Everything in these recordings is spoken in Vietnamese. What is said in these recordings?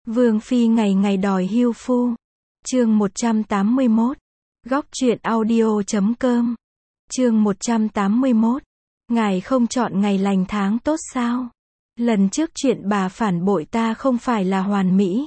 Vương phi ngày ngày đòi hưu phu. Chương 181. Góc truyện audio.com. Chương 181. Ngài không chọn ngày lành tháng tốt sao? Lần trước chuyện bà phản bội ta không phải là hoàn mỹ.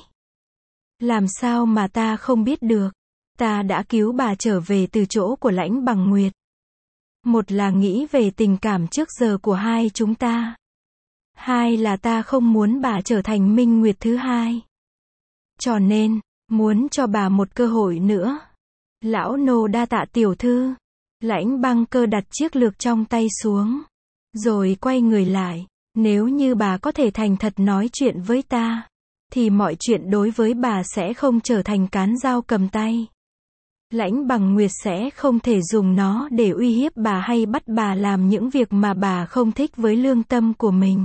Làm sao mà ta không biết được? Ta đã cứu bà trở về từ chỗ của Lãnh Bằng Nguyệt. Một là nghĩ về tình cảm trước giờ của hai chúng ta. Hai là ta không muốn bà trở thành Minh Nguyệt thứ hai. Cho nên, muốn cho bà một cơ hội nữa. Lão nô đa tạ tiểu thư. Lãnh Băng Cơ đặt chiếc lược trong tay xuống. Rồi quay người lại. Nếu như bà có thể thành thật nói chuyện với ta, thì mọi chuyện đối với bà sẽ không trở thành cán dao cầm tay. Lãnh Bằng Nguyệt sẽ không thể dùng nó để uy hiếp bà hay bắt bà làm những việc mà bà không thích với lương tâm của mình.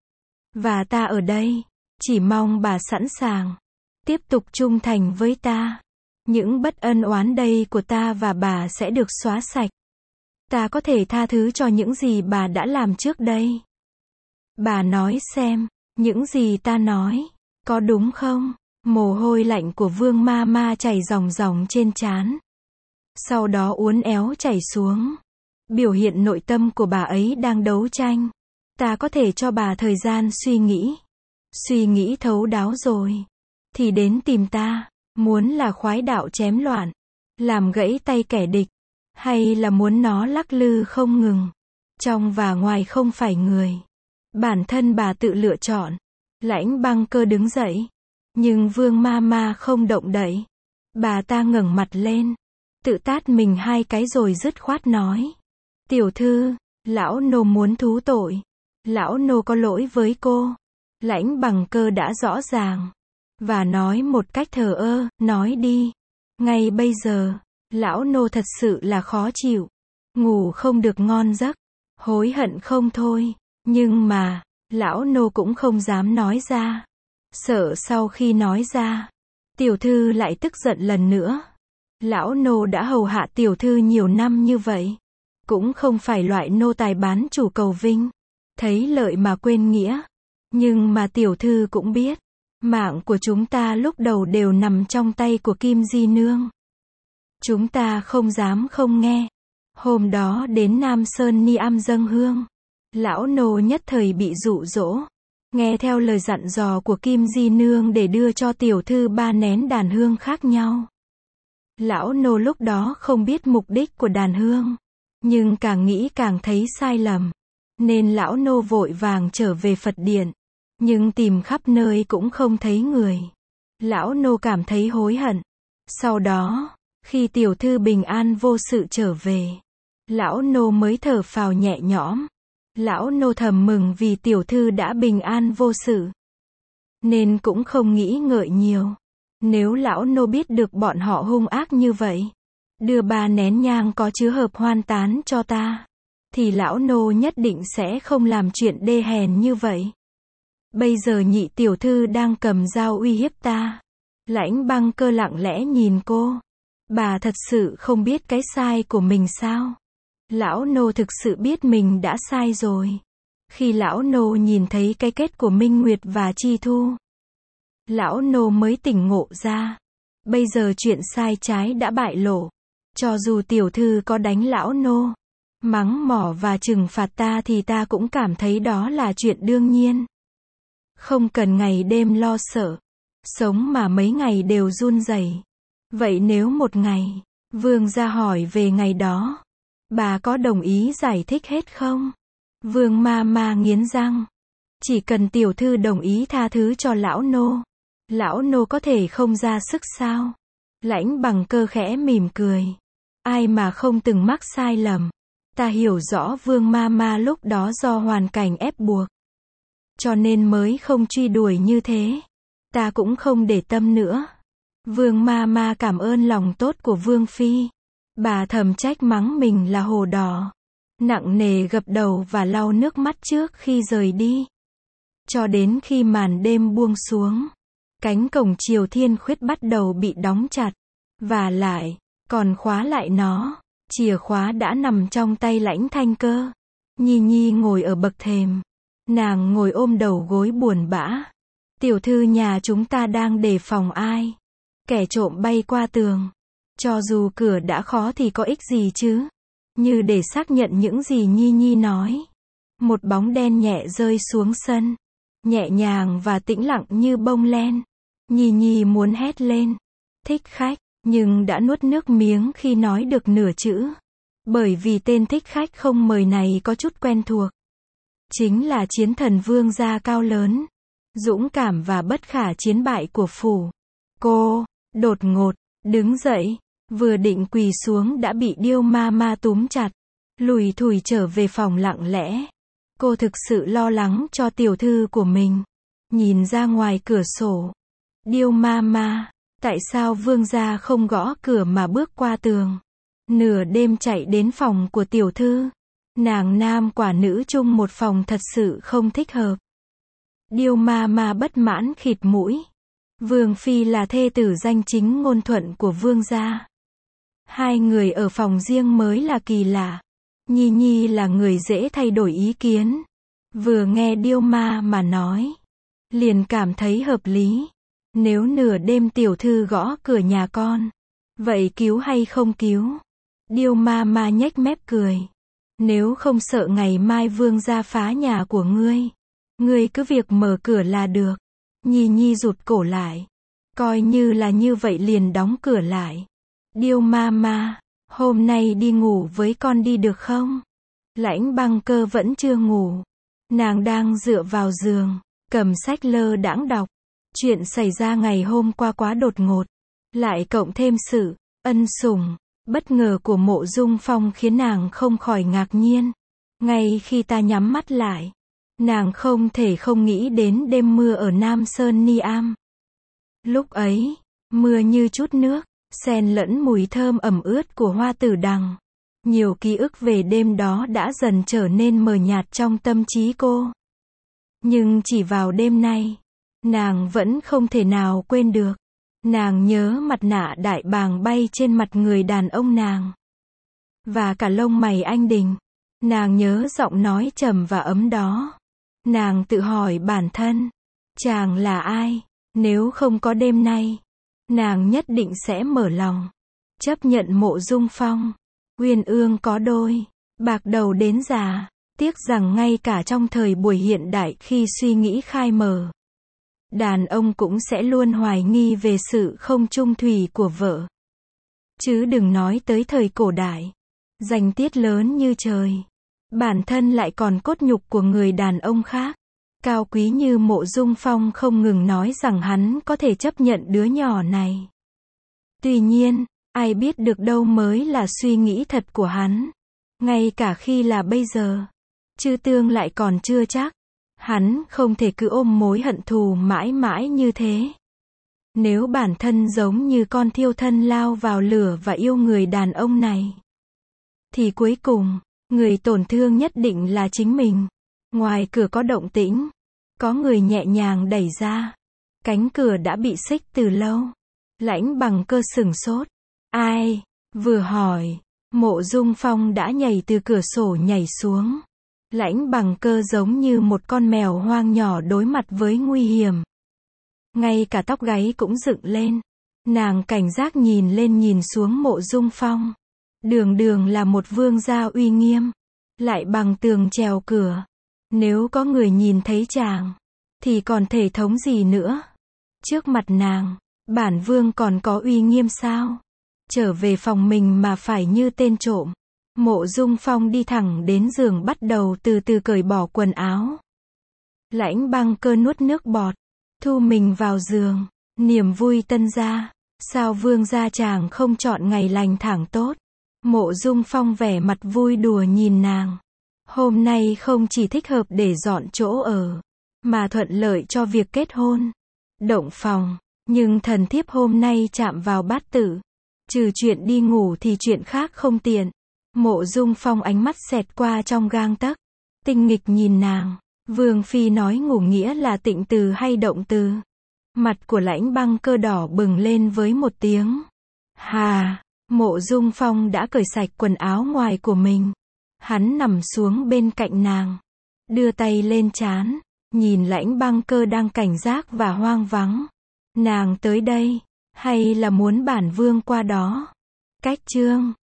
Và ta ở đây, chỉ mong bà sẵn sàng tiếp tục trung thành với ta. Những bất ân oán đây của ta và bà sẽ được xóa sạch. Ta có thể tha thứ cho những gì bà đã làm trước đây. Bà nói xem, những gì ta nói, có đúng không? Mồ hôi lạnh của Vương Ma Ma chảy ròng ròng trên trán. Sau đó uốn éo chảy xuống. Biểu hiện nội tâm của bà ấy đang đấu tranh. Ta có thể cho bà thời gian suy nghĩ. Suy nghĩ thấu đáo rồi. Thì đến tìm ta. Muốn là khoái đạo chém loạn. Làm gãy tay kẻ địch. Hay là muốn nó lắc lư không ngừng. Trong và ngoài không phải người. Bản thân bà tự lựa chọn. Lãnh Băng Cơ đứng dậy. Nhưng Vương Ma Ma không động đậy. Bà ta ngẩng mặt lên. Tự tát mình hai cái rồi dứt khoát nói. Tiểu thư, lão nô muốn thú tội. Lão nô có lỗi với cô. Lãnh Bằng Cơ đã rõ ràng. Và nói một cách thờ ơ, nói đi. Ngay bây giờ, lão nô thật sự là khó chịu. Ngủ không được ngon giấc. Hối hận không thôi. Nhưng mà, lão nô cũng không dám nói ra. Sợ sau khi nói ra, tiểu thư lại tức giận lần nữa. Lão nô đã hầu hạ tiểu thư nhiều năm như vậy. Cũng không phải loại nô tài bán chủ cầu vinh. Thấy lợi mà quên nghĩa. Nhưng mà tiểu thư cũng biết. Mạng của chúng ta lúc đầu đều nằm trong tay của Kim Di Nương. Chúng ta không dám không nghe. Hôm đó đến Nam Sơn Ni Am dâng hương. Lão nô nhất thời bị dụ dỗ. Nghe theo lời dặn dò của Kim Di Nương để đưa cho tiểu thư 3 nén đàn hương khác nhau. Lão nô lúc đó không biết mục đích của đàn hương. Nhưng càng nghĩ càng thấy sai lầm. Nên lão nô vội vàng trở về Phật điện. Nhưng tìm khắp nơi cũng không thấy người. Lão nô cảm thấy hối hận. Sau đó, khi tiểu thư bình an vô sự trở về, lão nô mới thở phào nhẹ nhõm. Lão nô thầm mừng vì tiểu thư đã bình an vô sự. Nên cũng không nghĩ ngợi nhiều. Nếu lão nô biết được bọn họ hung ác như vậy, đưa 3 nén nhang có chứa hợp hoan tán cho ta, thì lão nô nhất định sẽ không làm chuyện đê hèn như vậy. Bây giờ nhị tiểu thư đang cầm dao uy hiếp ta. Lãnh Băng Cơ lặng lẽ nhìn cô. Bà thật sự không biết cái sai của mình sao? Lão nô thực sự biết mình đã sai rồi. Khi lão nô nhìn thấy cái kết của Minh Nguyệt và Chi Thu, lão nô mới tỉnh ngộ ra. Bây giờ chuyện sai trái đã bại lộ. Cho dù tiểu thư có đánh lão nô, mắng mỏ và trừng phạt ta thì ta cũng cảm thấy đó là chuyện đương nhiên. Không cần ngày đêm lo sợ. Sống mà mấy ngày đều run rẩy. Vậy nếu một ngày, vương gia hỏi về ngày đó, bà có đồng ý giải thích hết không? Vương Ma Ma nghiến răng. Chỉ cần tiểu thư đồng ý tha thứ cho lão nô có thể không ra sức sao? Lãnh Bằng Cơ khẽ mỉm cười. Ai mà không từng mắc sai lầm. Ta hiểu rõ Vương Ma Ma lúc đó do hoàn cảnh ép buộc. Cho nên mới không truy đuổi như thế. Ta cũng không để tâm nữa. Vương Ma Ma cảm ơn lòng tốt của Vương Phi. Bà thầm trách mắng mình là hồ đỏ. Nặng nề gập đầu và lau nước mắt trước khi rời đi. Cho đến khi màn đêm buông xuống, cánh cổng Triều Thiên Khuyết bắt đầu bị đóng chặt. Và lại, còn khóa lại nó. Chìa khóa đã nằm trong tay Lãnh Thanh Cơ. Nhi Nhi ngồi ở bậc thềm. Nàng ngồi ôm đầu gối buồn bã. Tiểu thư nhà chúng ta đang đề phòng ai? Kẻ trộm bay qua tường. Cho dù cửa đã khó thì có ích gì chứ? Như để xác nhận những gì Nhi Nhi nói. Một bóng đen nhẹ rơi xuống sân. Nhẹ nhàng và tĩnh lặng như bông len. Nhi Nhi muốn hét lên. Thích khách, nhưng đã nuốt nước miếng khi nói được nửa chữ. Bởi vì tên thích khách không mời này có chút quen thuộc. Chính là chiến thần vương gia cao lớn, dũng cảm và bất khả chiến bại của phủ. Cô, đột ngột, đứng dậy, vừa định quỳ xuống đã bị Điêu Ma Ma túm chặt, lùi thủi trở về phòng lặng lẽ. Cô thực sự lo lắng cho tiểu thư của mình. Nhìn ra ngoài cửa sổ. Điêu Ma Ma, tại sao vương gia không gõ cửa mà bước qua tường? Nửa đêm chạy đến phòng của tiểu thư. Nàng nam quả nữ chung một phòng thật sự không thích hợp. Điêu Ma Ma bất mãn khịt mũi. Vương phi là thê tử danh chính ngôn thuận của vương gia. Hai người ở phòng riêng mới là kỳ lạ. Nhi Nhi là người dễ thay đổi ý kiến. Vừa nghe Điêu Ma mà nói, liền cảm thấy hợp lý. Nếu nửa đêm tiểu thư gõ cửa nhà con, vậy cứu hay không cứu? Điêu Ma Ma nhếch mép cười. Nếu không sợ ngày mai vương gia phá nhà của ngươi cứ việc mở cửa là được. Nhi Nhi rụt cổ lại. Coi như là như vậy liền đóng cửa lại. Điêu Ma Ma, hôm nay đi ngủ với con đi được không? Lãnh Băng Cơ vẫn chưa ngủ. Nàng đang dựa vào giường, cầm sách lơ đãng đọc. Chuyện xảy ra ngày hôm qua quá đột ngột. Lại cộng thêm sự ân sủng bất ngờ của Mộ Dung Phong khiến nàng không khỏi ngạc nhiên. Ngay khi ta nhắm mắt lại, nàng không thể không nghĩ đến đêm mưa ở Nam Sơn Ni Am. Lúc ấy, mưa như chút nước, xen lẫn mùi thơm ẩm ướt của hoa tử đằng. Nhiều ký ức về đêm đó đã dần trở nên mờ nhạt trong tâm trí cô. Nhưng chỉ vào đêm nay, nàng vẫn không thể nào quên được. Nàng nhớ mặt nạ đại bàng bay trên mặt người đàn ông nàng. Và cả lông mày anh đình. Nàng nhớ giọng nói trầm và ấm đó. Nàng tự hỏi bản thân, chàng là ai? Nếu không có đêm nay, nàng nhất định sẽ mở lòng, chấp nhận Mộ Dung Phong. Uyên ương có đôi, bạc đầu đến già. Tiếc rằng ngay cả trong thời buổi hiện đại khi suy nghĩ khai mở, đàn ông cũng sẽ luôn hoài nghi về sự không chung thủy của vợ. Chứ đừng nói tới thời cổ đại, danh tiết lớn như trời, bản thân lại còn cốt nhục của người đàn ông khác. Cao quý như Mộ Dung Phong không ngừng nói rằng hắn có thể chấp nhận đứa nhỏ này. Tuy nhiên, ai biết được đâu mới là suy nghĩ thật của hắn. Ngay cả khi là bây giờ, chư tương lại còn chưa chắc. Hắn không thể cứ ôm mối hận thù mãi mãi như thế. Nếu bản thân giống như con thiêu thân lao vào lửa và yêu người đàn ông này, thì cuối cùng, người tổn thương nhất định là chính mình. Ngoài cửa có động tĩnh. Có người nhẹ nhàng đẩy ra. Cánh cửa đã bị xích từ lâu. Lãnh Bằng Cơ sửng sốt. Ai? Vừa hỏi, Mộ Dung Phong đã nhảy từ cửa sổ nhảy xuống. Lãnh Bằng Cơ giống như một con mèo hoang nhỏ đối mặt với nguy hiểm. Ngay cả tóc gáy cũng dựng lên. Nàng cảnh giác nhìn lên nhìn xuống Mộ Dung Phong. Đường đường là một vương gia uy nghiêm, lại bằng tường trèo cửa. Nếu có người nhìn thấy chàng, thì còn thể thống gì nữa? Trước mặt nàng, bản vương còn có uy nghiêm sao? Trở về phòng mình mà phải như tên trộm. Mộ Dung Phong đi thẳng đến giường bắt đầu từ từ cởi bỏ quần áo. Lãnh Băng Cơ nuốt nước bọt, thu mình vào giường. Niềm vui tân gia. Sao vương gia chàng không chọn ngày lành thẳng tốt? Mộ Dung Phong vẻ mặt vui đùa nhìn nàng. Hôm nay không chỉ thích hợp để dọn chỗ ở, mà thuận lợi cho việc kết hôn, động phòng. Nhưng thần thiếp hôm nay chạm vào bát tự. Trừ chuyện đi ngủ thì chuyện khác không tiện. Mộ Dung Phong ánh mắt xẹt qua trong gang tấc. Tinh nghịch nhìn nàng. Vương phi nói ngủ nghĩa là tịnh từ hay động từ? Mặt của Lãnh Băng Cơ đỏ bừng lên với một tiếng hà. Mộ Dung Phong đã cởi sạch quần áo ngoài của mình. Hắn nằm xuống bên cạnh nàng, đưa tay lên trán, nhìn Lãnh Băng Cơ đang cảnh giác và hoang vắng. Nàng tới đây, hay là muốn bản vương qua đó? Cách chương